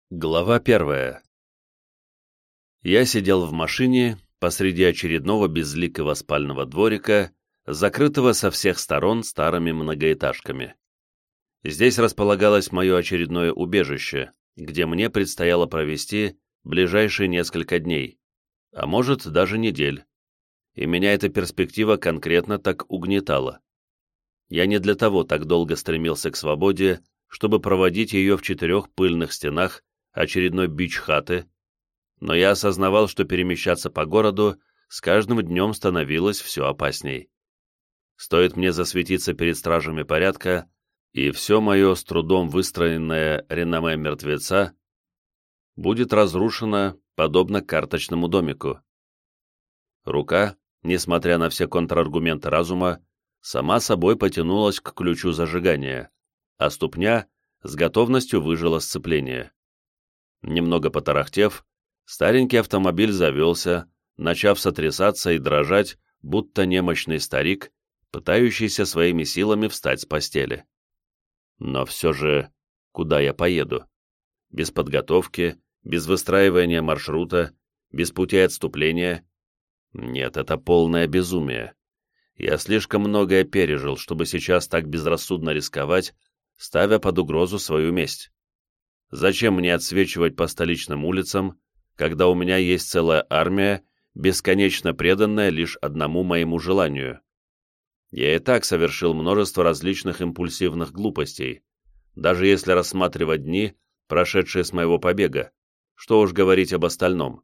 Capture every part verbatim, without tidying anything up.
Глава первая. Я сидел в машине посреди очередного безликого спального дворика, закрытого со всех сторон старыми многоэтажками. Здесь располагалось мое очередное убежище, где мне предстояло провести ближайшие несколько дней, а может даже недель, и меня эта перспектива конкретно так угнетала. Я не для того так долго стремился к свободе, чтобы проводить ее в четырех пыльных стенах очередной бич-хаты, но я осознавал, что перемещаться по городу с каждым днем становилось все опасней. Стоит мне засветиться перед стражами порядка, и все мое с трудом выстроенное реноме мертвеца будет разрушено, подобно карточному домику. Рука, несмотря на все контраргументы разума, сама собой потянулась к ключу зажигания, а ступня с готовностью выжила сцепление. Немного потарахтев, старенький автомобиль завелся, начав сотрясаться и дрожать, будто немощный старик, пытающийся своими силами встать с постели. Но все же, куда я поеду? Без подготовки, без выстраивания маршрута, без пути отступления? Нет, это полное безумие. Я слишком многое пережил, чтобы сейчас так безрассудно рисковать, ставя под угрозу свою месть. Зачем мне отсвечивать по столичным улицам, когда у меня есть целая армия, бесконечно преданная лишь одному моему желанию? Я и так совершил множество различных импульсивных глупостей, даже если рассматривать дни, прошедшие с моего побега, что уж говорить об остальном.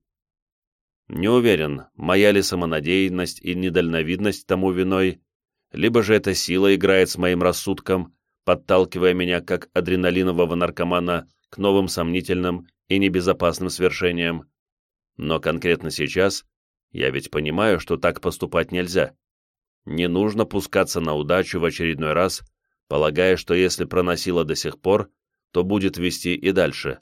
Не уверен, моя ли самонадеянность и недальновидность тому виной, либо же эта сила играет с моим рассудком, подталкивая меня, как адреналинового наркомана, к новым сомнительным и небезопасным свершениям. Но конкретно сейчас я ведь понимаю, что так поступать нельзя. Не нужно пускаться на удачу в очередной раз, полагая, что если проносило до сих пор, то будет вести и дальше.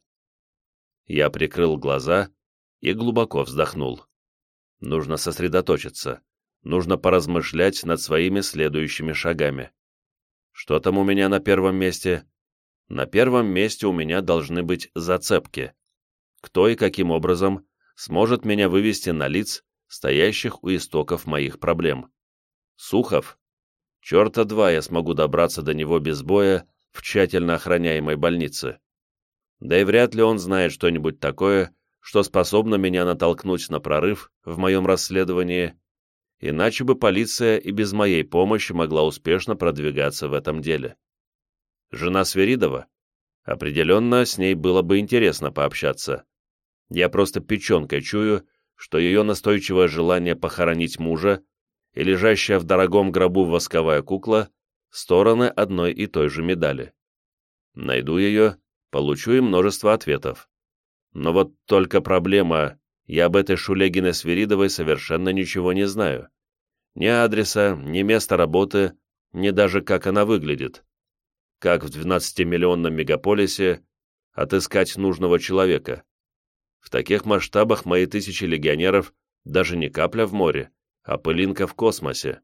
Я прикрыл глаза и глубоко вздохнул. Нужно сосредоточиться, нужно поразмышлять над своими следующими шагами. Что там у меня на первом месте? На первом месте у меня должны быть зацепки. Кто и каким образом сможет меня вывести на лиц, стоящих у истоков моих проблем? Сухов? Черта два я смогу добраться до него без боя в тщательно охраняемой больнице. Да и вряд ли он знает что-нибудь такое, что способно меня натолкнуть на прорыв в моем расследовании, иначе бы полиция и без моей помощи могла успешно продвигаться в этом деле. Жена Свиридова? Определенно, с ней было бы интересно пообщаться. Я просто печенкой чую, что ее настойчивое желание похоронить мужа и лежащая в дорогом гробу восковая кукла — стороны одной и той же медали. Найду ее, получу и множество ответов. Но вот только проблема, я об этой шулегине Свиридовой совершенно ничего не знаю. Ни адреса, ни места работы, ни даже как она выглядит. Как в двенадцатимиллионном мегаполисе отыскать нужного человека? В таких масштабах мои тысячи легионеров даже не капля в море, а пылинка в космосе.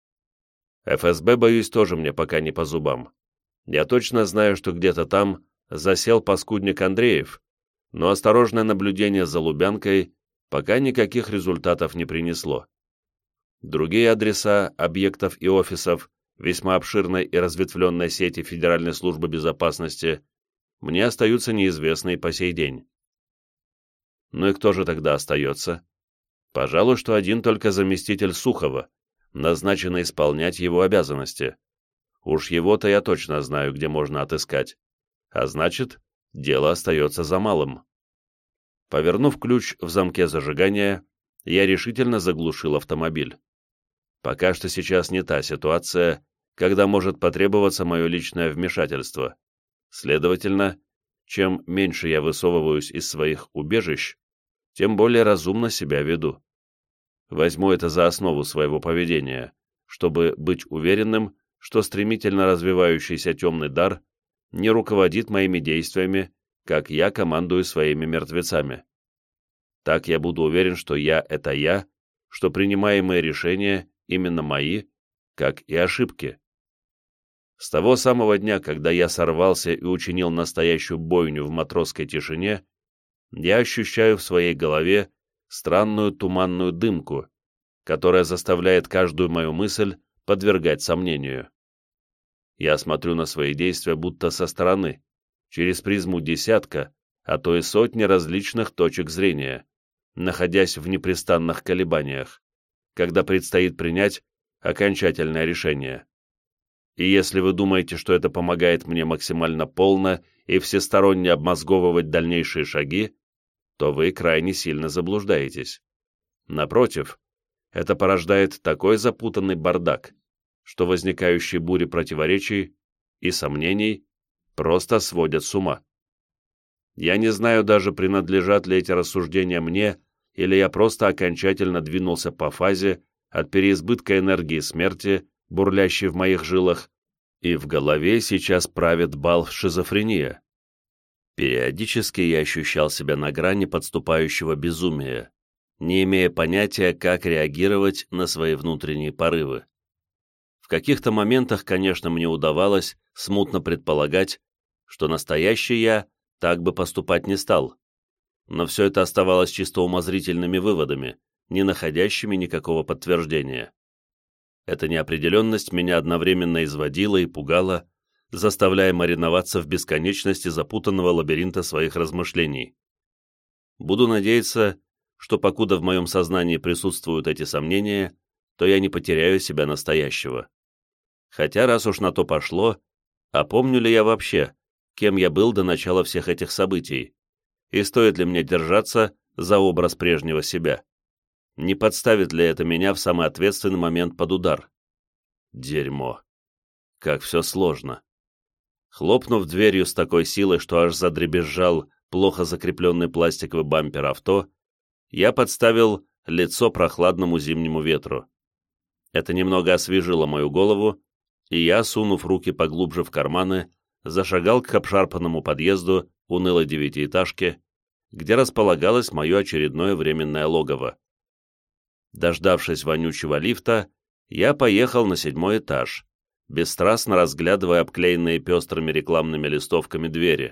эф эс бэ, боюсь, тоже мне пока не по зубам. Я точно знаю, что где-то там засел паскудник Андреев, но осторожное наблюдение за Лубянкой пока никаких результатов не принесло. Другие адреса объектов и офисов весьма обширной и разветвленной сети Федеральной службы безопасности мне остаются неизвестны по сей день. Ну и кто же тогда остается? Пожалуй, что один только заместитель Сухова, назначенный исполнять его обязанности. Уж его-то я точно знаю, где можно отыскать. А значит, дело остается за малым. Повернув ключ в замке зажигания, я решительно заглушил автомобиль. Пока что сейчас не та ситуация, когда может потребоваться мое личное вмешательство. Следовательно, чем меньше я высовываюсь из своих убежищ, тем более разумно себя веду. Возьму это за основу своего поведения, чтобы быть уверенным, что стремительно развивающийся темный дар не руководит моими действиями, как я командую своими мертвецами. Так я буду уверен, что я — это я, что принимаемые решения именно мои, как и ошибки. С того самого дня, когда я сорвался и учинил настоящую бойню в матросской тишине, я ощущаю в своей голове странную туманную дымку, которая заставляет каждую мою мысль подвергать сомнению. Я смотрю на свои действия будто со стороны, через призму десятка, а то и сотни различных точек зрения, находясь в непрестанных колебаниях, когда предстоит принять окончательное решение. И если вы думаете, что это помогает мне максимально полно и всесторонне обмозговывать дальнейшие шаги, то вы крайне сильно заблуждаетесь. Напротив, это порождает такой запутанный бардак, что возникающие бури противоречий и сомнений просто сводят с ума. Я не знаю даже, принадлежат ли эти рассуждения мне, или я просто окончательно двинулся по фазе от переизбытка энергии смерти, бурлящей в моих жилах, и в голове сейчас правит бал шизофрения. Периодически я ощущал себя на грани подступающего безумия, не имея понятия, как реагировать на свои внутренние порывы. В каких-то моментах, конечно, мне удавалось смутно предполагать, что настоящий я так бы поступать не стал, но все это оставалось чисто умозрительными выводами, не находящими никакого подтверждения. Эта неопределенность меня одновременно изводила и пугала, заставляя мариноваться в бесконечности запутанного лабиринта своих размышлений. Буду надеяться, что покуда в моем сознании присутствуют эти сомнения, то я не потеряю себя настоящего. Хотя, раз уж на то пошло, а помню ли я вообще, кем я был до начала всех этих событий, и стоит ли мне держаться за образ прежнего себя? Не подставит ли это меня в самый ответственный момент под удар? Дерьмо. Как все сложно. Хлопнув дверью с такой силой, что аж задребезжал плохо закрепленный пластиковый бампер авто, я подставил лицо прохладному зимнему ветру. Это немного освежило мою голову, и я, сунув руки поглубже в карманы, зашагал к обшарпанному подъезду унылой девятиэтажки, где располагалось мое очередное временное логово. Дождавшись вонючего лифта, я поехал на седьмой этаж, бесстрастно разглядывая обклеенные пестрыми рекламными листовками двери.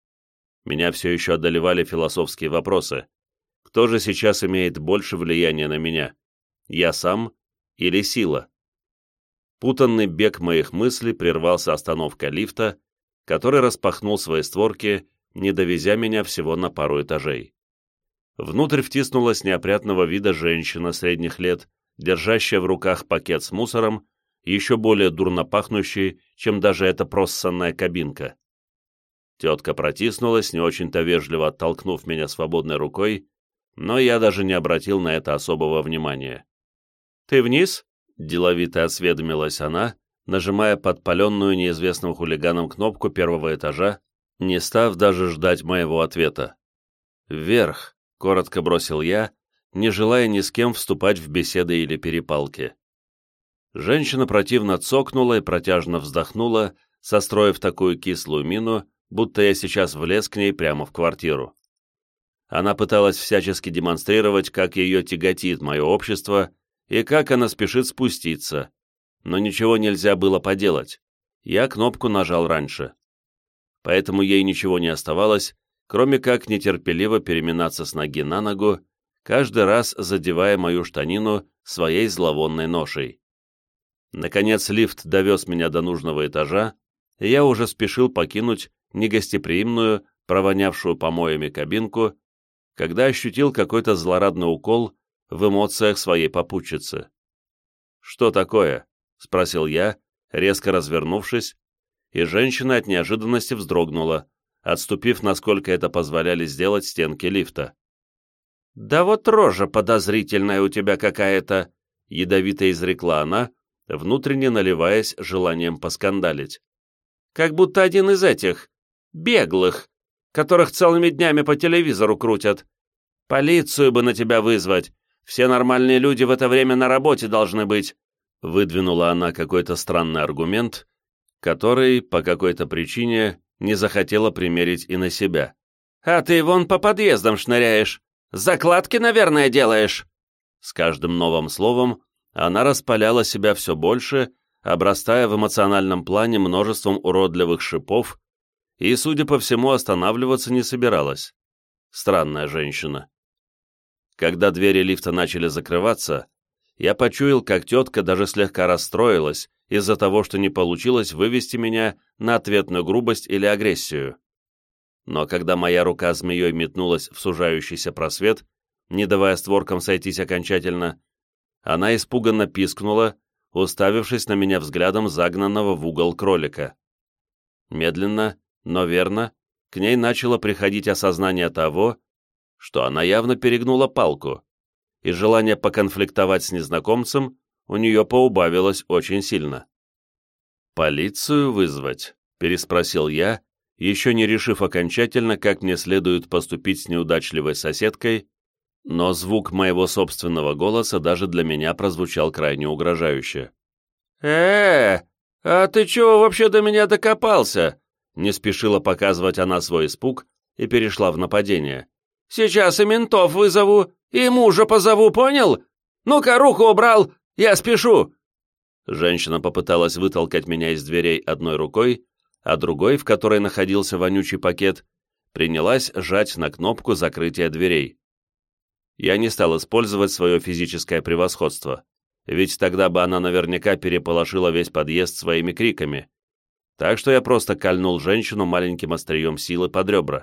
Меня все еще одолевали философские вопросы. Кто же сейчас имеет больше влияния на меня? Я сам или сила? Путанный бег моих мыслей прервался остановкой лифта, который распахнул свои створки, не довезя меня всего на пару этажей. Внутрь втиснулась неопрятного вида женщина средних лет, держащая в руках пакет с мусором, еще более дурно пахнущий, чем даже эта проссанная кабинка. Тетка протиснулась, не очень-то вежливо оттолкнув меня свободной рукой, но я даже не обратил на это особого внимания. «Ты вниз?» — деловито осведомилась она, нажимая подпаленную неизвестным хулиганом кнопку первого этажа, не став даже ждать моего ответа. «Вверх», — коротко бросил я, не желая ни с кем вступать в беседы или перепалки. Женщина противно цокнула и протяжно вздохнула, состроив такую кислую мину, будто я сейчас влез к ней прямо в квартиру. Она пыталась всячески демонстрировать, как ее тяготит мое общество и как она спешит спуститься, но ничего нельзя было поделать. Я кнопку нажал раньше. Поэтому ей ничего не оставалось, кроме как нетерпеливо переминаться с ноги на ногу, каждый раз задевая мою штанину своей зловонной ношей. Наконец лифт довез меня до нужного этажа, и я уже спешил покинуть негостеприимную, провонявшую помоями кабинку, когда ощутил какой-то злорадный укол в эмоциях своей попутчицы. «Что такое?» — спросил я, резко развернувшись, и женщина от неожиданности вздрогнула, отступив, насколько это позволяли сделать стенки лифта. «Да вот рожа подозрительная у тебя какая-то», — ядовито изрекла она, внутренне наливаясь желанием поскандалить. «Как будто один из этих, беглых, которых целыми днями по телевизору крутят. Полицию бы на тебя вызвать, все нормальные люди в это время на работе должны быть». Выдвинула она какой-то странный аргумент, который, по какой-то причине, не захотела примерить и на себя. «А ты вон по подъездам шныряешь. Закладки, наверное, делаешь». С каждым новым словом она распаляла себя все больше, обрастая в эмоциональном плане множеством уродливых шипов, и, судя по всему, останавливаться не собиралась. Странная женщина. Когда двери лифта начали закрываться, я почуял, как тетка даже слегка расстроилась из-за того, что не получилось вывести меня на ответную грубость или агрессию. Но когда моя рука змеей метнулась в сужающийся просвет, не давая створкам сойтись окончательно, она испуганно пискнула, уставившись на меня взглядом загнанного в угол кролика. Медленно, но верно, к ней начало приходить осознание того, что она явно перегнула палку, и желание поконфликтовать с незнакомцем у нее поубавилось очень сильно. «Полицию вызвать?» — переспросил я, еще не решив окончательно, как мне следует поступить с неудачливой соседкой, но звук моего собственного голоса даже для меня прозвучал крайне угрожающе. «Э, а ты чего вообще до меня докопался?» Не спешила показывать она свой испуг и перешла в нападение. «Сейчас и ментов вызову, и мужа позову, понял? Ну-ка, руку убрал, я спешу!» Женщина попыталась вытолкать меня из дверей одной рукой, а другой, в которой находился вонючий пакет, принялась жать на кнопку закрытия дверей. Я не стал использовать свое физическое превосходство, ведь тогда бы она наверняка переполошила весь подъезд своими криками, так что я просто кольнул женщину маленьким острием силы под ребра.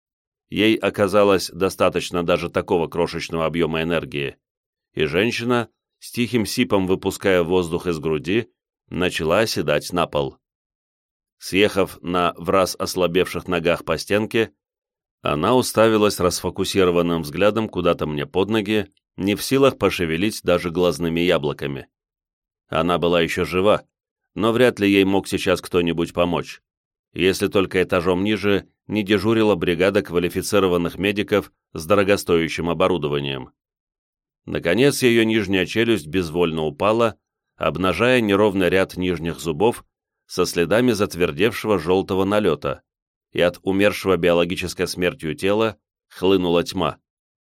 Ей оказалось достаточно даже такого крошечного объема энергии, и женщина, с тихим сипом выпуская воздух из груди, начала оседать на пол. Съехав на враз ослабевших ногах по стенке, она уставилась расфокусированным взглядом куда-то мне под ноги, не в силах пошевелить даже глазными яблоками. Она была еще жива, но вряд ли ей мог сейчас кто-нибудь помочь, если только этажом ниже не дежурила бригада квалифицированных медиков с дорогостоящим оборудованием. Наконец ее нижняя челюсть безвольно упала, обнажая неровный ряд нижних зубов со следами затвердевшего желтого налета, и от умершего биологической смертью тела хлынула тьма.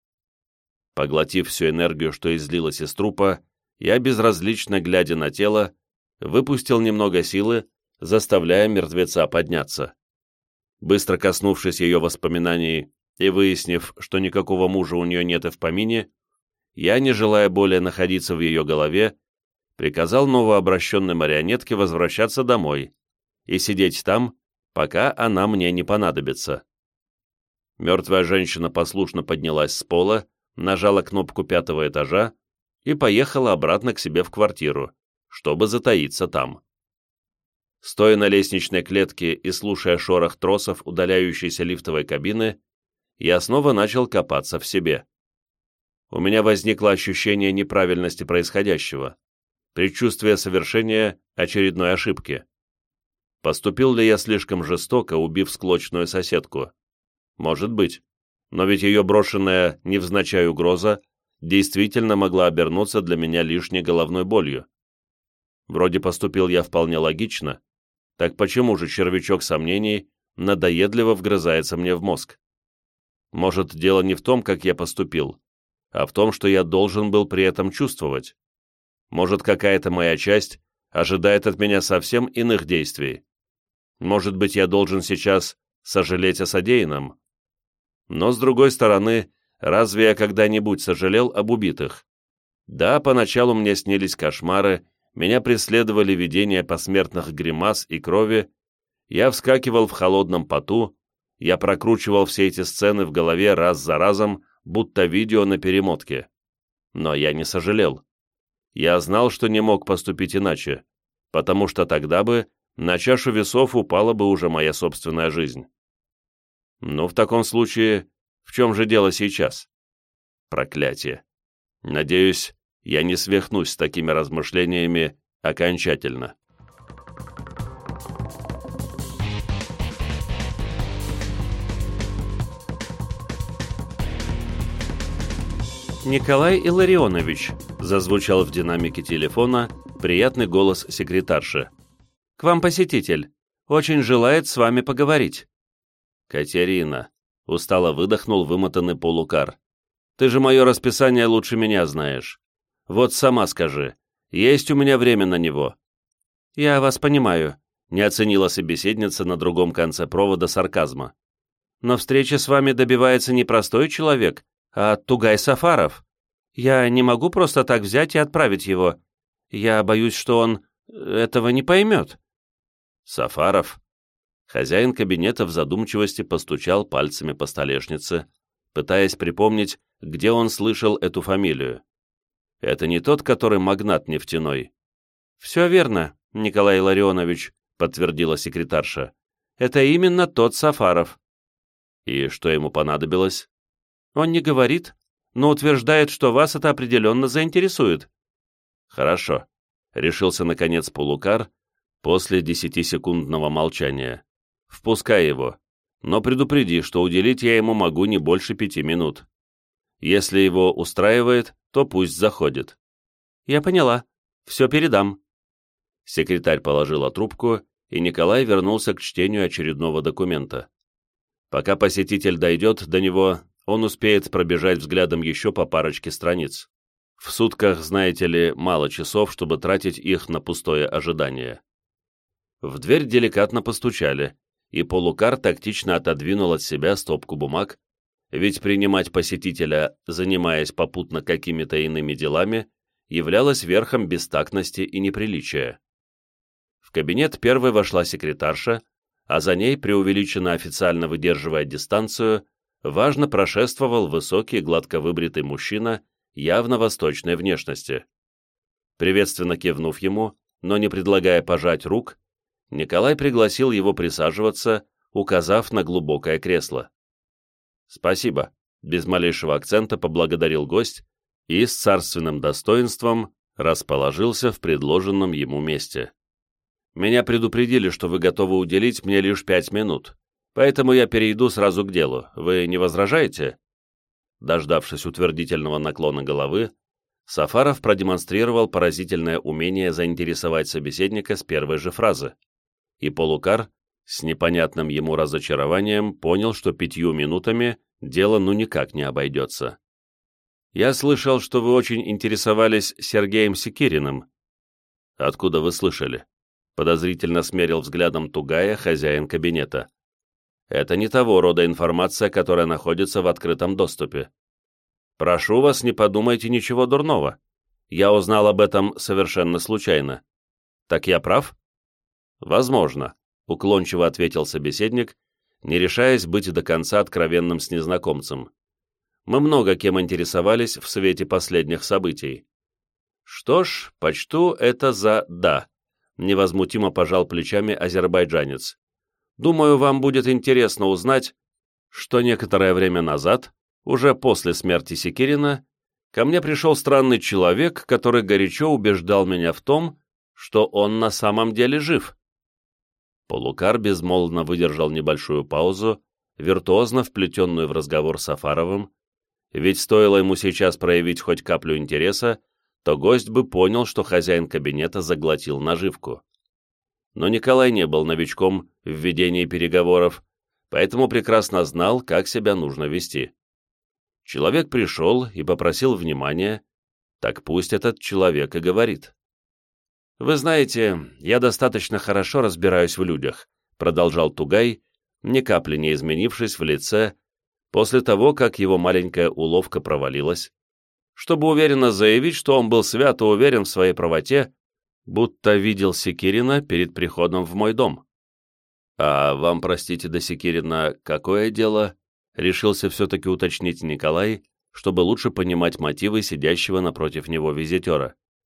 Поглотив всю энергию, что излилась из трупа, я, безразлично глядя на тело, выпустил немного силы, заставляя мертвеца подняться. Быстро коснувшись ее воспоминаний и выяснив, что никакого мужа у нее нет и в помине, я, не желая более находиться в ее голове, приказал новообращенной марионетке возвращаться домой и сидеть там, пока она мне не понадобится. Мертвая женщина послушно поднялась с пола, нажала кнопку пятого этажа и поехала обратно к себе в квартиру, чтобы затаиться там. Стоя на лестничной клетке и слушая шорох тросов удаляющейся лифтовой кабины, я снова начал копаться в себе. У меня возникло ощущение неправильности происходящего, предчувствие совершения очередной ошибки. Поступил ли я слишком жестоко, убив склочную соседку? Может быть, но ведь ее брошенная невзначай угроза действительно могла обернуться для меня лишней головной болью. Вроде поступил я вполне логично, так почему же червячок сомнений надоедливо вгрызается мне в мозг? Может, дело не в том, как я поступил, а в том, что я должен был при этом чувствовать. Может, какая-то моя часть ожидает от меня совсем иных действий. Может быть, я должен сейчас сожалеть о содеянном. Но, с другой стороны, разве я когда-нибудь сожалел об убитых? Да, поначалу мне снились кошмары, меня преследовали видения посмертных гримас и крови, я вскакивал в холодном поту, я прокручивал все эти сцены в голове раз за разом, будто видео на перемотке. Но я не сожалел. Я знал, что не мог поступить иначе, потому что тогда бы на чашу весов упала бы уже моя собственная жизнь. Ну, в таком случае, в чем же дело сейчас? Проклятие. Надеюсь, я не свихнусь с такими размышлениями окончательно. «Николай Илларионович», — зазвучал в динамике телефона приятный голос секретарши. «К вам посетитель. Очень желает с вами поговорить». «Катерина», — устало выдохнул вымотанный полукар. «Ты же мое расписание лучше меня знаешь. Вот сама скажи, есть у меня время на него?» «Я вас понимаю», — не оценила собеседница на другом конце провода сарказма. «Но встречи с вами добивается не простой человек, а Тугай Сафаров. Я не могу просто так взять и отправить его. Я боюсь, что он этого не поймет». «Сафаров?» Хозяин кабинета в задумчивости постучал пальцами по столешнице, пытаясь припомнить, где он слышал эту фамилию. «Это не тот, который магнат нефтяной?» «Все верно, Николай Илларионович», — подтвердила секретарша. «Это именно тот Сафаров». «И что ему понадобилось?» «Он не говорит, но утверждает, что вас это определенно заинтересует». «Хорошо», — решился наконец Полукар после десятисекундного молчания. «Впускай его, но предупреди, что уделить я ему могу не больше пяти минут. Если его устраивает, то пусть заходит». «Я поняла. Все передам». Секретарь положила трубку, и Николай вернулся к чтению очередного документа. Пока посетитель дойдет до него, он успеет пробежать взглядом еще по парочке страниц. В сутках, знаете ли, мало часов, чтобы тратить их на пустое ожидание. В дверь деликатно постучали, и Полукар тактично отодвинул от себя стопку бумаг, ведь принимать посетителя, занимаясь попутно какими-то иными делами, являлось верхом бестактности и неприличия. В кабинет первой вошла секретарша, а за ней, преувеличенно официально выдерживая дистанцию, важно прошествовал высокий, гладко выбритый мужчина явно восточной внешности. Приветственно кивнув ему, но не предлагая пожать рук, Николай пригласил его присаживаться, указав на глубокое кресло. «Спасибо», — без малейшего акцента поблагодарил гость и с царственным достоинством расположился в предложенном ему месте. «Меня предупредили, что вы готовы уделить мне лишь пять минут, поэтому я перейду сразу к делу. Вы не возражаете?» Дождавшись утвердительного наклона головы, Сафаров продемонстрировал поразительное умение заинтересовать собеседника с первой же фразы, и Полукар с непонятным ему разочарованием понял, что пятью минутами дело ну никак не обойдется. «Я слышал, что вы очень интересовались Сергеем Секириным». «Откуда вы слышали?» Подозрительно смерил взглядом Тугая хозяин кабинета. «Это не того рода информация, которая находится в открытом доступе. Прошу вас, не подумайте ничего дурного. Я узнал об этом совершенно случайно. Так я прав?» «Возможно», — уклончиво ответил собеседник, не решаясь быть до конца откровенным с незнакомцем. «Мы много кем интересовались в свете последних событий». «Что ж, почту это за «да», — невозмутимо пожал плечами азербайджанец. «Думаю, вам будет интересно узнать, что некоторое время назад, уже после смерти Секирина, ко мне пришел странный человек, который горячо убеждал меня в том, что он на самом деле жив». Полукар безмолвно выдержал небольшую паузу, виртуозно вплетенную в разговор с Сафаровым, ведь стоило ему сейчас проявить хоть каплю интереса, то гость бы понял, что хозяин кабинета заглотил наживку. Но Николай не был новичком в ведении переговоров, поэтому прекрасно знал, как себя нужно вести. Человек пришел и попросил внимания, так пусть этот человек и говорит. «Вы знаете, я достаточно хорошо разбираюсь в людях», продолжал Тугай, ни капли не изменившись в лице, после того, как его маленькая уловка провалилась, чтобы уверенно заявить, что он был свято уверен в своей правоте, будто видел Секирина перед приходом в мой дом. «А вам, простите, до Секирина какое дело?» решился все-таки уточнить Николай, чтобы лучше понимать мотивы сидящего напротив него визитера.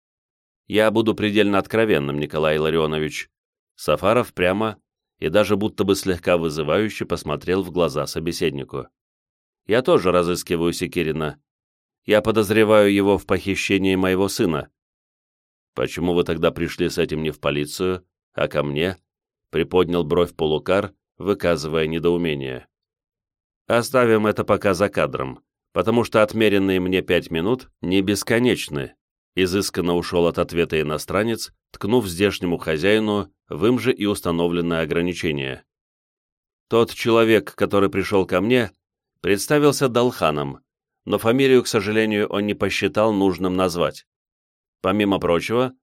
«Я буду предельно откровенным, Николай Илларионович». Сафаров прямо и даже будто бы слегка вызывающе посмотрел в глаза собеседнику. «Я тоже разыскиваю Секирина. Я подозреваю его в похищении моего сына». «Почему вы тогда пришли с этим не в полицию, а ко мне?» приподнял бровь Полукар, выказывая недоумение. «Оставим это пока за кадром, потому что отмеренные мне пять минут не бесконечны», изысканно ушел от ответа иностранец, ткнув здешнему хозяину в им же и установленное ограничение. «Тот человек, который пришел ко мне, представился Далханом, но фамилию, к сожалению, он не посчитал нужным назвать. Помимо прочего,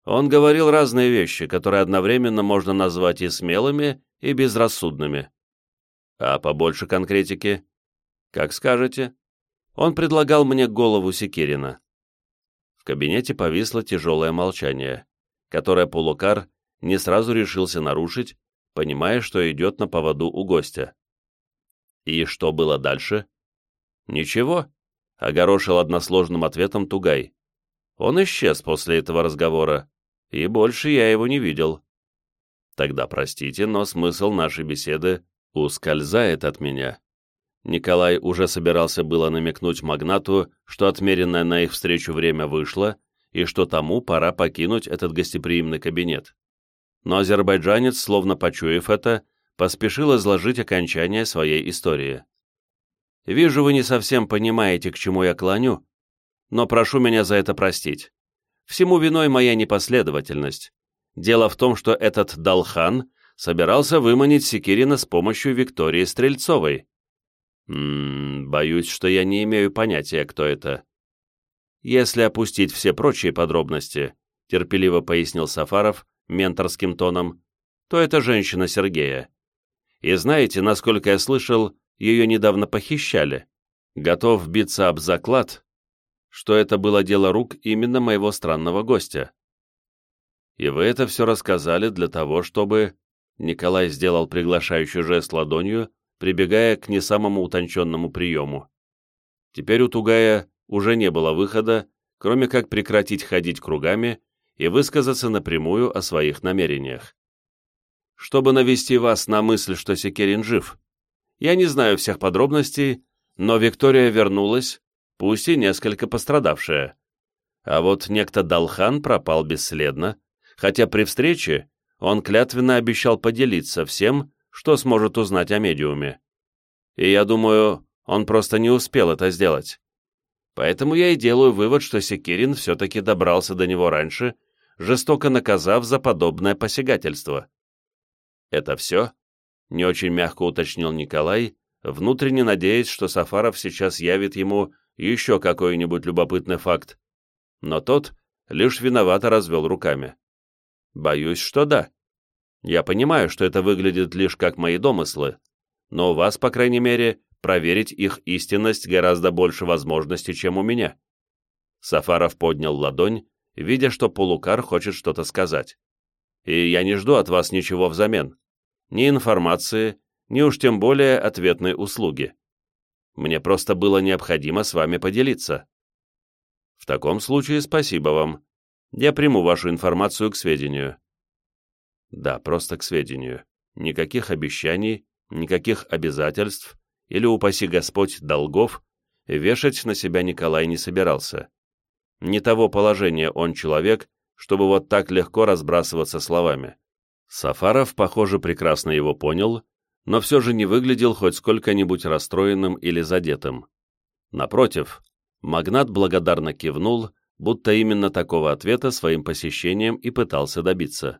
Он говорил разные вещи, которые одновременно можно назвать и смелыми, и безрассудными. А побольше конкретики? Как скажете. Он предлагал мне голову Секирина. В кабинете повисло тяжелое молчание, которое Полукар не сразу решился нарушить, понимая, что идет на поводу у гостя. И что было дальше? Ничего, огорошил односложным ответом Тугай. Он исчез после этого разговора, и больше я его не видел. Тогда простите, но смысл нашей беседы ускользает от меня. Николай уже собирался было намекнуть магнату, что отмеренное на их встречу время вышло, и что тому пора покинуть этот гостеприимный кабинет. Но азербайджанец, словно почуяв это, поспешил изложить окончание своей истории. «Вижу, вы не совсем понимаете, к чему я клоню, но прошу меня за это простить. Всему виной моя непоследовательность. Дело в том, что этот Далхан собирался выманить Секирина с помощью Виктории Стрельцовой. М-м, боюсь, что я не имею понятия, кто это. Если опустить все прочие подробности, терпеливо пояснил Сафаров менторским тоном, то это женщина Сергея. И знаете, насколько я слышал, ее недавно похищали. Готов биться об заклад, что это было дело рук именно моего странного гостя. И вы это все рассказали для того, чтобы... Николай сделал приглашающий жест ладонью, прибегая к не самому утонченному приему. Теперь у Тугая уже не было выхода, кроме как прекратить ходить кругами и высказаться напрямую о своих намерениях. Чтобы навести вас на мысль, что Секирин жив. Я не знаю всех подробностей, но Виктория вернулась, пусть и несколько пострадавшая. А вот некто Далхан пропал бесследно, хотя при встрече он клятвенно обещал поделиться всем, что сможет узнать о медиуме. И я думаю, он просто не успел это сделать. Поэтому я и делаю вывод, что Секирин все-таки добрался до него раньше, жестоко наказав за подобное посягательство. «Это все?» — не очень мягко уточнил Николай, внутренне надеясь, что Сафаров сейчас явит ему еще какой-нибудь любопытный факт. Но тот лишь виновато развел руками. «Боюсь, что да. Я понимаю, что это выглядит лишь как мои домыслы, но у вас, по крайней мере, проверить их истинность гораздо больше возможностей, чем у меня». Сафаров поднял ладонь, видя, что Полукар хочет что-то сказать. «И я не жду от вас ничего взамен. Ни информации, ни уж тем более ответной услуги. Мне просто было необходимо с вами поделиться». «В таком случае спасибо вам. Я приму вашу информацию к сведению». Да, просто к сведению. Никаких обещаний, никаких обязательств или, упаси Господь, долгов вешать на себя Николай не собирался. Не того положения он человек, чтобы вот так легко разбрасываться словами. Сафаров, похоже, прекрасно его понял, но все же не выглядел хоть сколько-нибудь расстроенным или задетым. Напротив, магнат благодарно кивнул, будто именно такого ответа своим посещением и пытался добиться.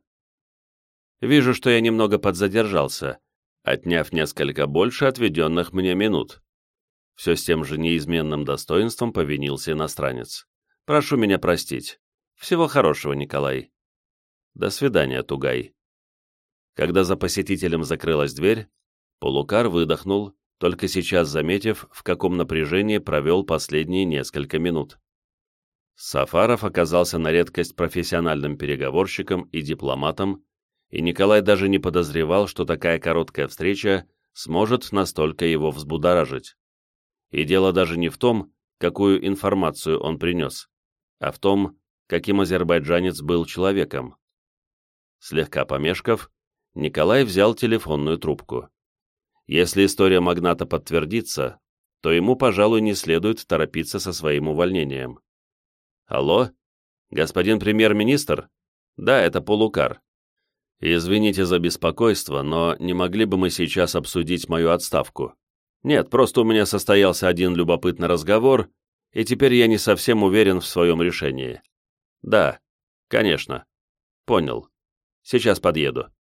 «Вижу, что я немного подзадержался, отняв несколько больше отведенных мне минут». Все с тем же неизменным достоинством повинился иностранец. «Прошу меня простить. Всего хорошего, Николай». «До свидания, Тугай». Когда за посетителем закрылась дверь, Полукар выдохнул, только сейчас заметив, в каком напряжении провел последние несколько минут. Сафаров оказался на редкость профессиональным переговорщиком и дипломатом, и Николай даже не подозревал, что такая короткая встреча сможет настолько его взбудоражить. И дело даже не в том, какую информацию он принес, а в том, каким азербайджанец был человеком. Слегка помешков, Николай взял телефонную трубку. Если история магната подтвердится, то ему, пожалуй, не следует торопиться со своим увольнением. «Алло? Господин премьер-министр? Да, это Полукар. Извините за беспокойство, но не могли бы мы сейчас обсудить мою отставку? Нет, просто у меня состоялся один любопытный разговор, и теперь я не совсем уверен в своем решении. Да, конечно. Понял. Сейчас подъеду».